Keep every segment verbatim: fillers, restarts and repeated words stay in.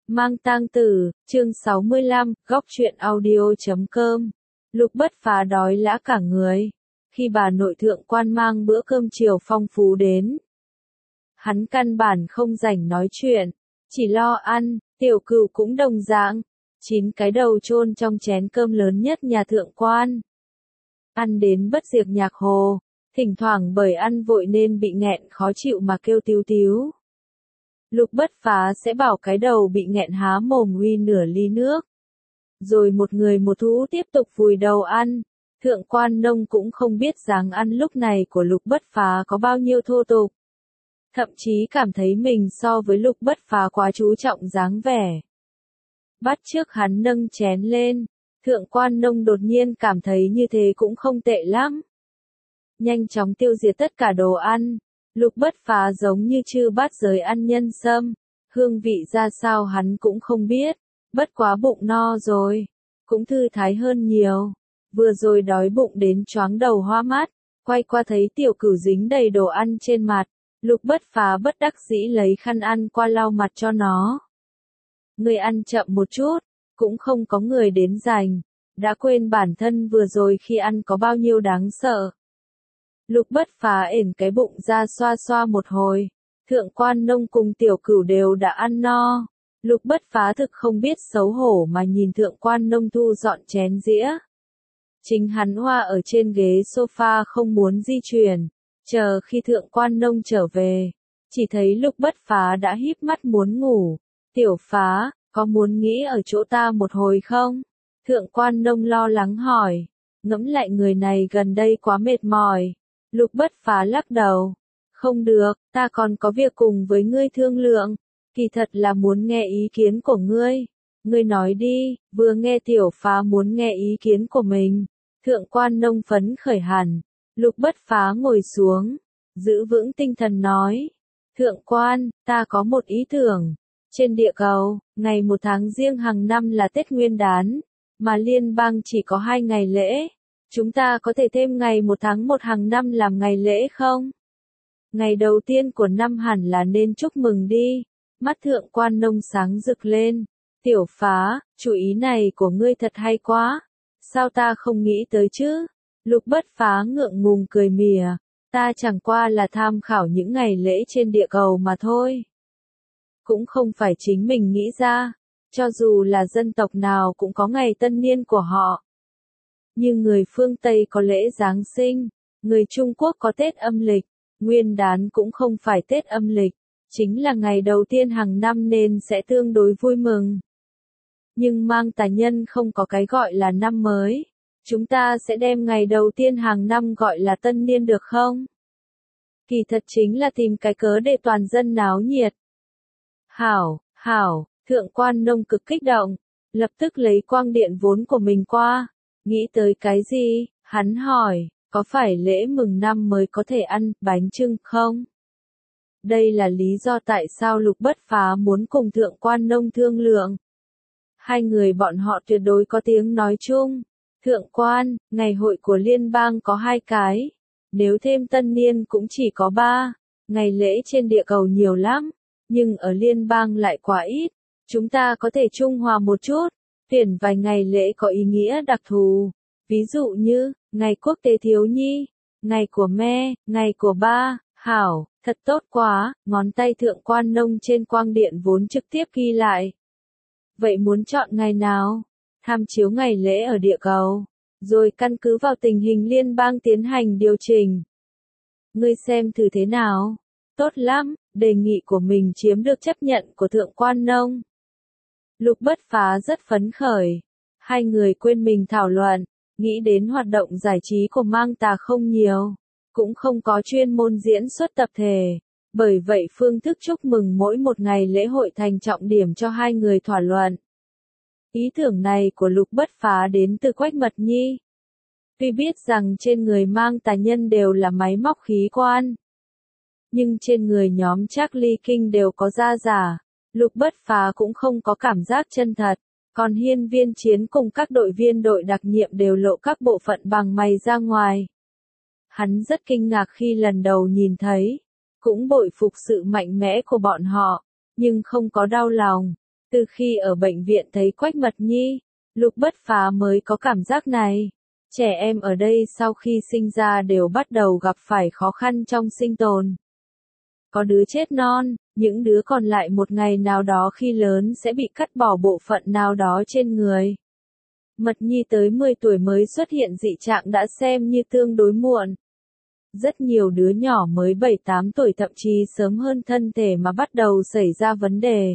Mang tang tử, chương sáu mươi lăm, góc truyện audio chấm com. Lục Bất Phá đói lã cả người. Khi bà nội thượng quan mang bữa cơm chiều phong phú đến, hắn căn bản không rảnh nói chuyện, chỉ lo ăn. Tiểu Cửu cũng đồng dạng, chín cái đầu chôn trong chén cơm lớn nhất nhà thượng quan. Ăn đến bất diệt nhạc hồ, thỉnh thoảng bởi ăn vội nên bị nghẹn khó chịu mà kêu tíu tíu. Lục Bất Phá sẽ bảo cái đầu bị nghẹn há mồm uy nửa ly nước. Rồi một người một thú tiếp tục vùi đầu ăn. Thượng quan nông cũng không biết dáng ăn lúc này của Lục Bất Phá có bao nhiêu thô tục. Thậm chí cảm thấy mình so với Lục Bất Phá quá chú trọng dáng vẻ. Bắt trước hắn nâng chén lên, thượng quan nông đột nhiên cảm thấy như thế cũng không tệ lắm. Nhanh chóng tiêu diệt tất cả đồ ăn. Lục Bất Phá giống như chư bát giới ăn nhân sâm, hương vị ra sao hắn cũng không biết, bất quá bụng no rồi, cũng thư thái hơn nhiều. Vừa rồi đói bụng đến choáng đầu hoa mắt, quay qua thấy Tiểu Cửu dính đầy đồ ăn trên mặt, Lục Bất Phá bất đắc dĩ lấy khăn ăn qua lau mặt cho nó. Người ăn chậm một chút, cũng không có người đến giành, đã quên bản thân vừa rồi khi ăn có bao nhiêu đáng sợ. Lục Bất Phá ển cái bụng ra xoa xoa một hồi, thượng quan nông cùng Tiểu Cửu đều đã ăn no. Lục Bất Phá thực không biết xấu hổ mà nhìn thượng quan nông thu dọn chén dĩa. Chính hắn hoa ở trên ghế sofa không muốn di chuyển, chờ khi thượng quan nông trở về, chỉ thấy Lục Bất Phá đã híp mắt muốn ngủ. Tiểu Phá, có muốn nghĩ ở chỗ ta một hồi không? Thượng quan nông lo lắng hỏi, ngẫm lại người này gần đây quá mệt mỏi. Lục Bất Phá lắc đầu, không được, ta còn có việc cùng với ngươi thương lượng, kỳ thật là muốn nghe ý kiến của ngươi. Ngươi nói đi. Vừa nghe Tiểu Phá muốn nghe ý kiến của mình, thượng quan nông phấn khởi hẳn. Lục Bất Phá ngồi xuống, giữ vững tinh thần nói, thượng quan, ta có một ý tưởng. Trên địa cầu, ngày một tháng riêng hàng năm là Tết Nguyên đán, mà liên bang chỉ có hai ngày lễ. Chúng ta có thể thêm ngày một tháng một hàng năm làm ngày lễ không? Ngày đầu tiên của năm hẳn là nên chúc mừng đi. Mắt thượng quan nông sáng rực lên. Tiểu Phá, chủ ý này của ngươi thật hay quá. Sao ta không nghĩ tới chứ? Lục Bất Phá ngượng ngùng cười mỉa. Ta chẳng qua là tham khảo những ngày lễ trên địa cầu mà thôi. Cũng không phải chính mình nghĩ ra. Cho dù là dân tộc nào cũng có ngày tân niên của họ. Như người phương Tây có lễ Giáng sinh, người Trung Quốc có Tết âm lịch, Nguyên đán cũng không phải Tết âm lịch, chính là ngày đầu tiên hàng năm nên sẽ tương đối vui mừng. Nhưng mang tà nhân không có cái gọi là năm mới, chúng ta sẽ đem ngày đầu tiên hàng năm gọi là tân niên được không? Kỳ thật chính là tìm cái cớ để toàn dân náo nhiệt. Hảo, hảo, thượng quan nông cực kích động, lập tức lấy quang điện vốn của mình qua. Nghĩ tới cái gì? Hắn hỏi, có phải lễ mừng năm mới có thể ăn bánh chưng không? Đây là lý do tại sao Lục Bất Phá muốn cùng thượng quan nông thương lượng. Hai người bọn họ tuyệt đối có tiếng nói chung. Thượng quan, ngày hội của liên bang có hai cái. Nếu thêm tân niên cũng chỉ có ba. Ngày lễ trên địa cầu nhiều lắm. Nhưng ở liên bang lại quá ít. Chúng ta có thể trung hòa một chút. Tuyển vài ngày lễ có ý nghĩa đặc thù, ví dụ như, ngày quốc tế thiếu nhi, ngày của mẹ, ngày của ba. Hảo, thật tốt quá, ngón tay thượng quan nông trên quang điện vốn trực tiếp ghi lại. Vậy muốn chọn ngày nào? Tham chiếu ngày lễ ở địa cầu, rồi căn cứ vào tình hình liên bang tiến hành điều chỉnh. Ngươi xem thử thế nào? Tốt lắm, đề nghị của mình chiếm được chấp nhận của thượng quan nông. Lục Bất Phá rất phấn khởi. Hai người quên mình thảo luận, nghĩ đến hoạt động giải trí của mang tà không nhiều, cũng không có chuyên môn diễn xuất tập thể. Bởi vậy phương thức chúc mừng mỗi một ngày lễ hội thành trọng điểm cho hai người thảo luận. Ý tưởng này của Lục Bất Phá đến từ Quách Mật Nhi. Tuy biết rằng trên người mang tà nhân đều là máy móc khí quan, nhưng trên người nhóm Charlie King đều có da giả. Lục Bất Phá cũng không có cảm giác chân thật, còn hiên viên chiến cùng các đội viên đội đặc nhiệm đều lộ các bộ phận bằng mày ra ngoài. Hắn rất kinh ngạc khi lần đầu nhìn thấy, cũng bội phục sự mạnh mẽ của bọn họ, nhưng không có đau lòng. Từ khi ở bệnh viện thấy Quách Mật Nhi, Lục Bất Phá mới có cảm giác này. Trẻ em ở đây sau khi sinh ra đều bắt đầu gặp phải khó khăn trong sinh tồn. Có đứa chết non, những đứa còn lại một ngày nào đó khi lớn sẽ bị cắt bỏ bộ phận nào đó trên người. Mật Nhi tới mười tuổi mới xuất hiện dị trạng đã xem như tương đối muộn. Rất nhiều đứa nhỏ mới bảy tám tuổi thậm chí sớm hơn thân thể mà bắt đầu xảy ra vấn đề.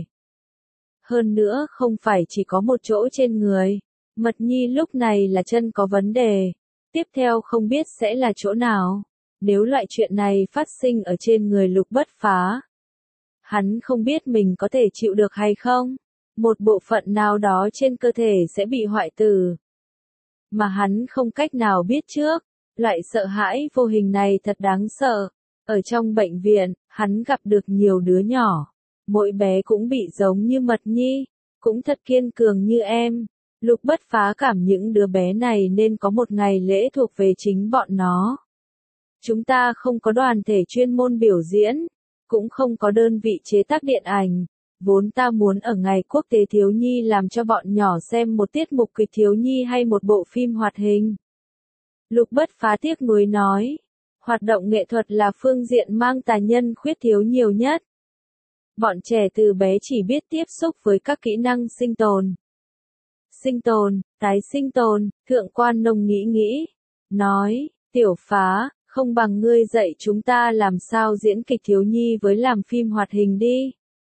Hơn nữa không phải chỉ có một chỗ trên người. Mật Nhi lúc này là chân có vấn đề. Tiếp theo không biết sẽ là chỗ nào. Nếu loại chuyện này phát sinh ở trên người Lục Bất Phá, hắn không biết mình có thể chịu được hay không. Một bộ phận nào đó trên cơ thể sẽ bị hoại tử. Mà hắn không cách nào biết trước. Loại sợ hãi vô hình này thật đáng sợ. Ở trong bệnh viện, hắn gặp được nhiều đứa nhỏ. Mỗi bé cũng bị giống như Mật Nhi, cũng thật kiên cường như em. Lục Bất Phá cảm những đứa bé này nên có một ngày lễ thuộc về chính bọn nó. Chúng ta không có đoàn thể chuyên môn biểu diễn, cũng không có đơn vị chế tác điện ảnh. Vốn ta muốn ở ngày quốc tế thiếu nhi làm cho bọn nhỏ xem một tiết mục kịch thiếu nhi hay một bộ phim hoạt hình. Lục Bất Phá tiếc nuối nói, hoạt động nghệ thuật là phương diện mang tài nhân khuyết thiếu nhiều nhất. Bọn trẻ từ bé chỉ biết tiếp xúc với các kỹ năng sinh tồn. Sinh tồn, tái sinh tồn, Thượng Quan Nông nghĩ nghĩ, nói, Tiểu Phá, không bằng ngươi dạy chúng ta làm sao diễn kịch thiếu nhi với làm phim hoạt hình đi.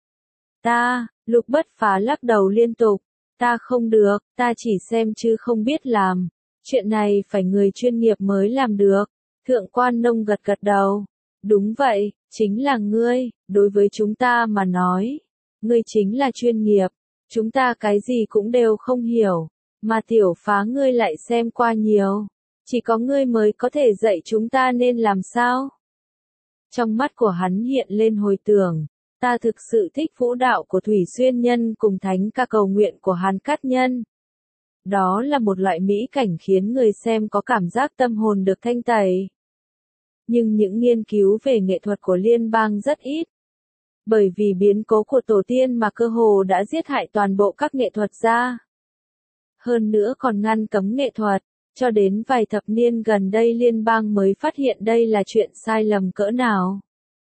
Ta, Lục Bất Phá lắc đầu liên tục, ta không được, ta chỉ xem chứ không biết làm. Chuyện này phải người chuyên nghiệp mới làm được. Thượng Quan Nông gật gật đầu. Đúng vậy, chính là ngươi, đối với chúng ta mà nói. Ngươi chính là chuyên nghiệp. Chúng ta cái gì cũng đều không hiểu. Mà Tiểu Phá ngươi lại xem qua nhiều. Chỉ có ngươi mới có thể dạy chúng ta nên làm sao. Trong mắt của hắn hiện lên hồi tưởng. Ta thực sự thích vũ đạo của Thủy Xuyên Nhân cùng thánh ca cầu nguyện của Hàn Cát Nhân. Đó là một loại mỹ cảnh khiến người xem có cảm giác tâm hồn được thanh tẩy. Nhưng những nghiên cứu về nghệ thuật của liên bang rất ít. Bởi vì biến cố của tổ tiên mà cơ hồ đã giết hại toàn bộ các nghệ thuật gia. Hơn nữa còn ngăn cấm nghệ thuật, cho đến vài thập niên gần đây liên bang mới phát hiện đây là chuyện sai lầm cỡ nào.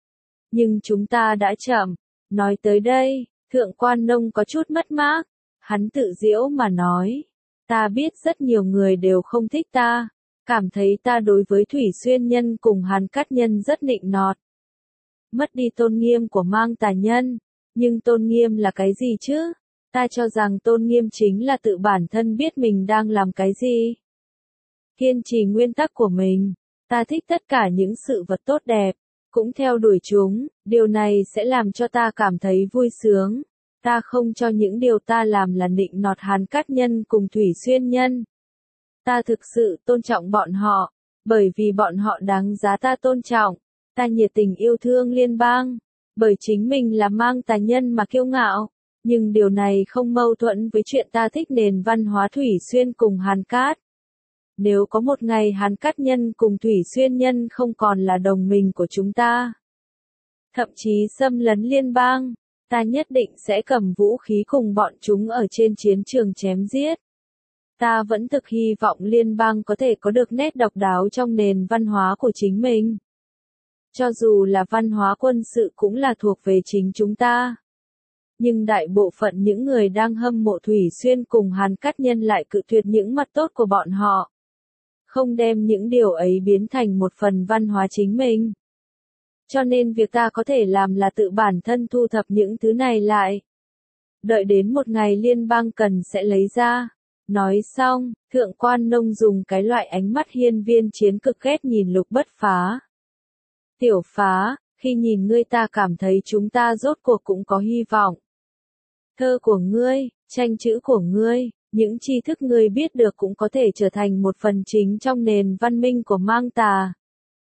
Nhưng chúng ta đã chậm. Nói tới đây, Thượng Quan Nông có chút mất mát. Hắn tự giễu mà nói. Ta biết rất nhiều người đều không thích ta, cảm thấy ta đối với Thủy Xuyên Nhân cùng Hàn Cát Nhân rất nịnh nọt. Mất đi tôn nghiêm của mang tà nhân, nhưng tôn nghiêm là cái gì chứ? Ta cho rằng tôn nghiêm chính là tự bản thân biết mình đang làm cái gì. Kiên trì nguyên tắc của mình, ta thích tất cả những sự vật tốt đẹp, cũng theo đuổi chúng, điều này sẽ làm cho ta cảm thấy vui sướng. Ta không cho những điều ta làm là nịnh nọt Hàn Cát Nhân cùng Thủy Xuyên Nhân. Ta thực sự tôn trọng bọn họ, bởi vì bọn họ đáng giá ta tôn trọng. Ta nhiệt tình yêu thương liên bang, bởi chính mình là mang tà nhân mà kiêu ngạo. Nhưng điều này không mâu thuẫn với chuyện ta thích nền văn hóa Thủy Xuyên cùng Hàn Cát. Nếu có một ngày Hàn Cát Nhân cùng Thủy Xuyên Nhân không còn là đồng minh của chúng ta, thậm chí xâm lấn liên bang, ta nhất định sẽ cầm vũ khí cùng bọn chúng ở trên chiến trường chém giết. Ta vẫn thực hy vọng liên bang có thể có được nét độc đáo trong nền văn hóa của chính mình. Cho dù là văn hóa quân sự cũng là thuộc về chính chúng ta. Nhưng đại bộ phận những người đang hâm mộ Thủy Xuyên cùng Hàn Cát Nhân lại cự tuyệt những mặt tốt của bọn họ. Không đem những điều ấy biến thành một phần văn hóa chính mình. Cho nên việc ta có thể làm là tự bản thân thu thập những thứ này lại. Đợi đến một ngày liên bang cần sẽ lấy ra. Nói xong, Thượng Quan Nông dùng cái loại ánh mắt hiên viên chiến cực ghét nhìn Lục Bất Phá. Tiểu Phá, khi nhìn ngươi ta cảm thấy chúng ta rốt cuộc cũng có hy vọng. Thơ của ngươi, tranh chữ của ngươi, những tri thức ngươi biết được cũng có thể trở thành một phần chính trong nền văn minh của mang tà.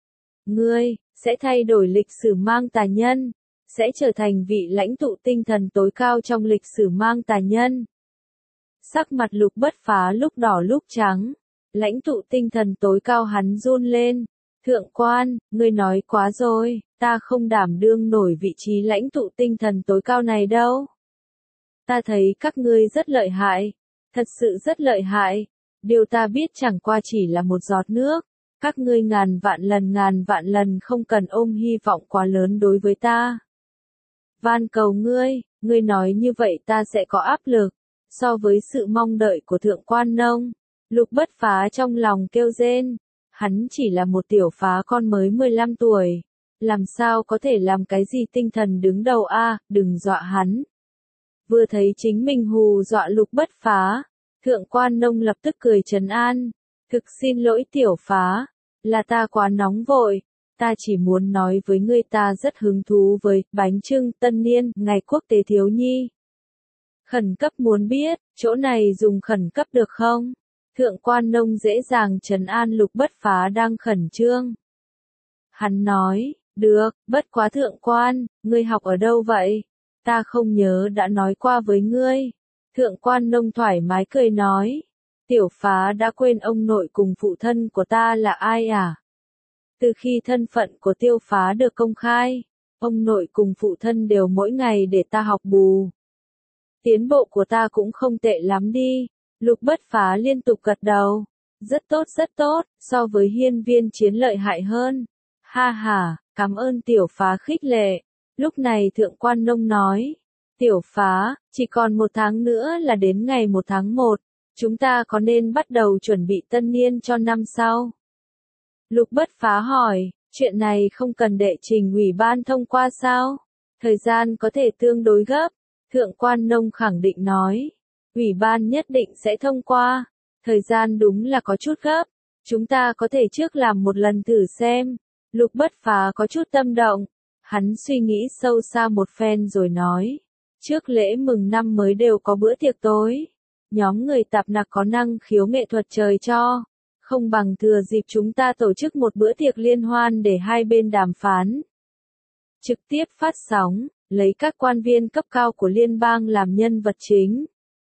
Ngươi, sẽ thay đổi lịch sử mang tà nhân, sẽ trở thành vị lãnh tụ tinh thần tối cao trong lịch sử mang tà nhân. Sắc mặt Lục Bất Phá lúc đỏ lúc trắng, lãnh tụ tinh thần tối cao hắn run lên. Thượng Quan, ngươi nói quá rồi, ta không đảm đương nổi vị trí lãnh tụ tinh thần tối cao này đâu. Ta thấy các ngươi rất lợi hại, thật sự rất lợi hại. Điều ta biết chẳng qua chỉ là một giọt nước. Các ngươi ngàn vạn lần ngàn vạn lần không cần ôm hy vọng quá lớn đối với ta. Van cầu ngươi, ngươi nói như vậy ta sẽ có áp lực. So với sự mong đợi của thượng quan nông, Lục Bất Phá trong lòng kêu rên. Hắn chỉ là một tiểu phá con mới mười lăm tuổi. Làm sao có thể làm cái gì tinh thần đứng đầu a, à, đừng dọa hắn. Vừa thấy chính mình hù dọa Lục Bất Phá, thượng quan nông lập tức cười trấn an. Thực xin lỗi tiểu phá, là ta quá nóng vội. Ta chỉ muốn nói với ngươi ta rất hứng thú với bánh chưng tân niên, ngày quốc tế thiếu nhi. Khẩn cấp muốn biết, chỗ này dùng khẩn cấp được không? Thượng quan nông dễ dàng trấn an Lục Bất Phá đang khẩn trương. Hắn nói, được, bất quá thượng quan, ngươi học ở đâu vậy? Ta không nhớ đã nói qua với ngươi. Thượng quan nông thoải mái cười nói, tiểu phá đã quên ông nội cùng phụ thân của ta là ai à? Từ khi thân phận của tiêu phá được công khai, ông nội cùng phụ thân đều mỗi ngày để ta học bù. Tiến bộ của ta cũng không tệ lắm đi. Lục Bất Phá liên tục gật đầu. Rất tốt rất tốt, so với hiên viên chiến lợi hại hơn. Ha ha, cảm ơn tiểu phá khích lệ. Lúc này thượng quan nông nói, tiểu phá, chỉ còn một tháng nữa là đến ngày một tháng một, chúng ta có nên bắt đầu chuẩn bị tân niên cho năm sau? Lục Bất Phá hỏi, chuyện này không cần đệ trình ủy ban thông qua sao? Thời gian có thể tương đối gấp. Thượng quan nông khẳng định nói, ủy ban nhất định sẽ thông qua. Thời gian đúng là có chút gấp. Chúng ta có thể trước làm một lần thử xem. Lục Bất Phá có chút tâm động. Hắn suy nghĩ sâu xa một phen rồi nói, trước lễ mừng năm mới đều có bữa tiệc tối. Nhóm người tạp nặc có năng khiếu nghệ thuật trời cho. Không bằng thừa dịp chúng ta tổ chức một bữa tiệc liên hoan để hai bên đàm phán. Trực tiếp phát sóng, lấy các quan viên cấp cao của liên bang làm nhân vật chính.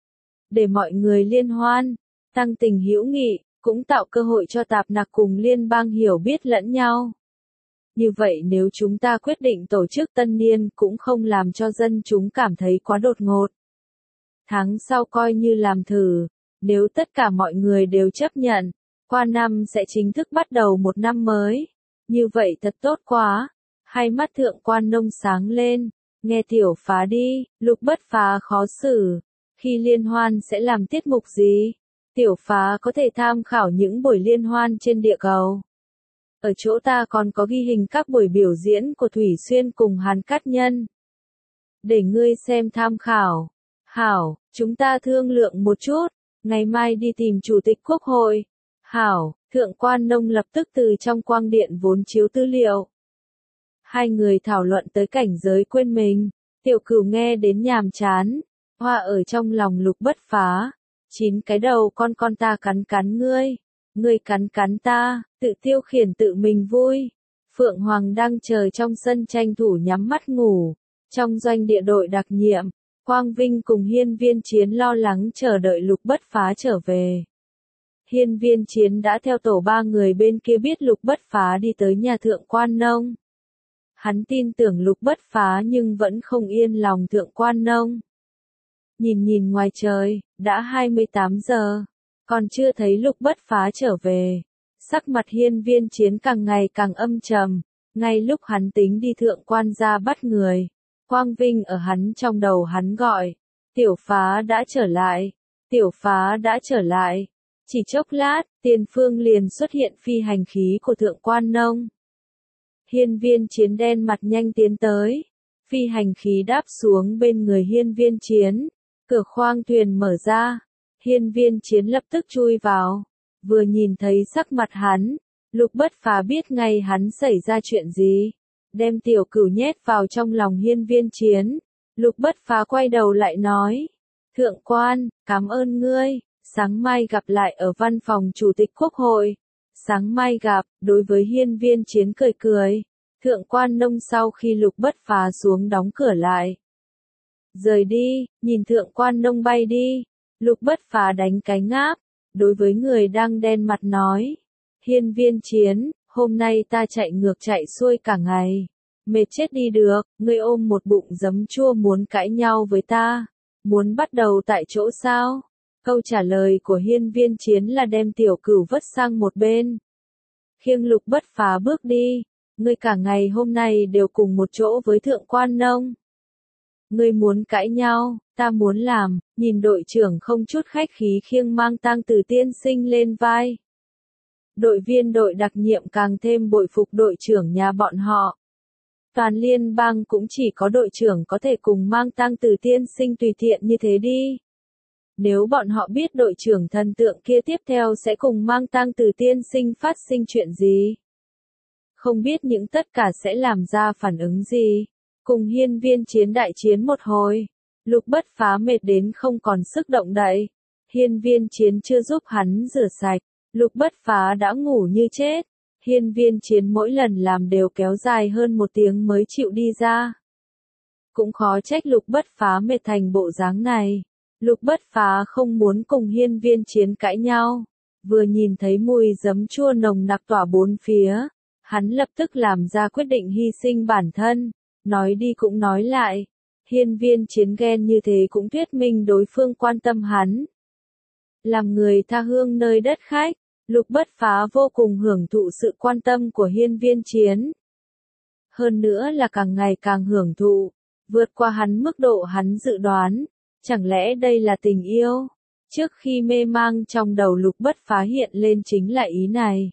Để mọi người liên hoan, tăng tình hữu nghị, cũng tạo cơ hội cho tạp nặc cùng liên bang hiểu biết lẫn nhau. Như vậy nếu chúng ta quyết định tổ chức tân niên cũng không làm cho dân chúng cảm thấy quá đột ngột. Tháng sau coi như làm thử, nếu tất cả mọi người đều chấp nhận, qua năm sẽ chính thức bắt đầu một năm mới. Như vậy thật tốt quá. Hai mắt thượng quan nông sáng lên. Nghe tiểu phá đi, Lục Bất Phá khó xử. Khi liên hoan sẽ làm tiết mục gì? Tiểu phá có thể tham khảo những buổi liên hoan trên địa cầu. Ở chỗ ta còn có ghi hình các buổi biểu diễn của Thủy Xuyên cùng Hàn Cát Nhân. Để ngươi xem tham khảo. Hảo, chúng ta thương lượng một chút. Ngày mai đi tìm Chủ tịch Quốc hội. Hảo, thượng quan nông lập tức từ trong quang điện vốn chiếu tư liệu. Hai người thảo luận tới cảnh giới quên mình. Tiểu Cửu nghe đến nhàm chán. Hoa ở trong lòng Lục Bất Phá. Chín cái đầu con con ta cắn cắn ngươi. Ngươi cắn cắn ta, tự tiêu khiển tự mình vui. Phượng Hoàng đang chờ trong sân tranh thủ nhắm mắt ngủ. Trong doanh địa đội đặc nhiệm, Quang Vinh cùng Hiên Viên Chiến lo lắng chờ đợi Lục Bất Phá trở về. Hiên Viên Chiến đã theo tổ ba người bên kia biết Lục Bất Phá đi tới nhà thượng quan nông. Hắn tin tưởng Lục Bất Phá nhưng vẫn không yên lòng thượng quan nông. Nhìn nhìn ngoài trời, đã hai mươi tám giờ, còn chưa thấy Lục Bất Phá trở về. Sắc mặt Hiên Viên Chiến càng ngày càng âm trầm, ngay lúc hắn tính đi thượng quan gia bắt người. Quang Vinh ở hắn trong đầu hắn gọi, tiểu phá đã trở lại, tiểu phá đã trở lại. Chỉ chốc lát, tiền phương liền xuất hiện phi hành khí của thượng quan nông. Hiên Viên Chiến đen mặt nhanh tiến tới, phi hành khí đáp xuống bên người Hiên Viên Chiến, cửa khoang thuyền mở ra, Hiên Viên Chiến lập tức chui vào, vừa nhìn thấy sắc mặt hắn, Lục Bất Phá biết ngay hắn xảy ra chuyện gì, đem Tiểu Cửu nhét vào trong lòng Hiên Viên Chiến. Lục Bất Phá quay đầu lại nói, thượng quan, cảm ơn ngươi, sáng mai gặp lại ở văn phòng Chủ tịch Quốc hội. Sáng mai gặp, đối với Hiên Viên Chiến cười cười. Thượng quan nông sau khi Lục Bất Phá xuống đóng cửa lại. Rời đi, nhìn thượng quan nông bay đi. Lục Bất Phá đánh cái ngáp, đối với người đang đen mặt nói. Hiên Viên Chiến, hôm nay ta chạy ngược chạy xuôi cả ngày. Mệt chết đi được, ngươi ôm một bụng giấm chua muốn cãi nhau với ta. Muốn bắt đầu tại chỗ sao? Câu trả lời của hiên viên chiến là đem tiểu cửu vứt sang một bên. Khiêng Lục Bất Phá bước đi. Ngươi cả ngày hôm nay đều cùng một chỗ với thượng quan nông. Ngươi muốn cãi nhau, ta muốn làm, nhìn đội trưởng không chút khách khí khiêng mang tang Từ tiên sinh lên vai. Đội viên đội đặc nhiệm càng thêm bội phục đội trưởng nhà bọn họ. Toàn liên bang cũng chỉ có đội trưởng có thể cùng mang tang Từ tiên sinh tùy tiện như thế đi. Nếu bọn họ biết đội trưởng thần tượng kia tiếp theo sẽ cùng mang tang Từ tiên sinh phát sinh chuyện gì. Không biết những tất cả sẽ làm ra phản ứng gì. Cùng hiên viên chiến đại chiến một hồi. Lục Bất Phá mệt đến không còn sức động đậy. Hiên viên chiến chưa giúp hắn rửa sạch. Lục Bất Phá đã ngủ như chết. Hiên viên chiến mỗi lần làm đều kéo dài hơn một tiếng mới chịu đi ra. Cũng khó trách Lục Bất Phá mệt thành bộ dáng này. Lục Bất Phá không muốn cùng hiên viên chiến cãi nhau. Vừa nhìn thấy mùi giấm chua nồng nặc tỏa bốn phía. Hắn lập tức làm ra quyết định hy sinh bản thân. Nói đi cũng nói lại. Hiên viên chiến ghen như thế cũng thuyết minh đối phương quan tâm hắn. Làm người tha hương nơi đất khách. Lục Bất Phá vô cùng hưởng thụ sự quan tâm của hiên viên chiến. Hơn nữa là càng ngày càng hưởng thụ. Vượt qua hắn mức độ hắn dự đoán. Chẳng lẽ đây là tình yêu? Trước khi mê mang trong đầu Lục Bất Phá hiện lên chính là ý này.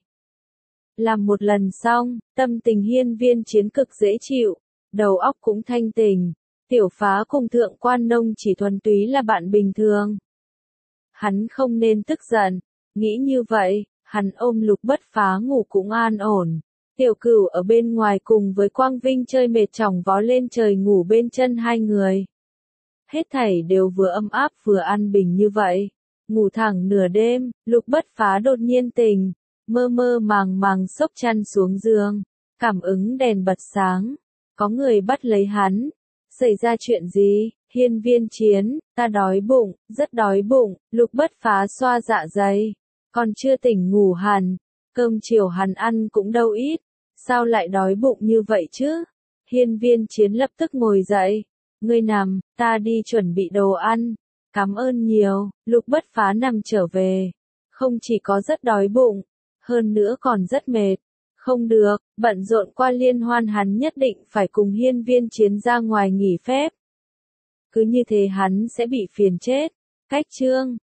Làm một lần xong, tâm tình hiên viên chiến cực dễ chịu, đầu óc cũng thanh tỉnh. Tiểu Phá cùng thượng quan nông chỉ thuần túy là bạn bình thường. Hắn không nên tức giận, nghĩ như vậy, hắn ôm Lục Bất Phá ngủ cũng an ổn. Tiểu Cửu ở bên ngoài cùng với Quang Vinh chơi mệt chỏng vó lên trời ngủ bên chân hai người. Hết thảy đều vừa ấm áp vừa an bình như vậy. Ngủ thẳng nửa đêm, Lục Bất Phá đột nhiên tỉnh, mơ mơ màng màng xốc chăn xuống giường, cảm ứng đèn bật sáng, có người bắt lấy hắn. Xảy ra chuyện gì? Hiên viên chiến, ta đói bụng, rất đói bụng. Lục Bất Phá xoa dạ dày, còn chưa tỉnh ngủ hẳn, cơm chiều hắn ăn cũng đâu ít, sao lại đói bụng như vậy chứ? Hiên viên chiến lập tức ngồi dậy, ngươi nằm, ta đi chuẩn bị đồ ăn. Cảm ơn nhiều. Lục Bất Phá nằm trở về, không chỉ có rất đói bụng, hơn nữa còn rất mệt. Không được, bận rộn qua liên hoan hắn nhất định phải cùng hiên viên chiến ra ngoài nghỉ phép. Cứ như thế hắn sẽ bị phiền chết. Cách chương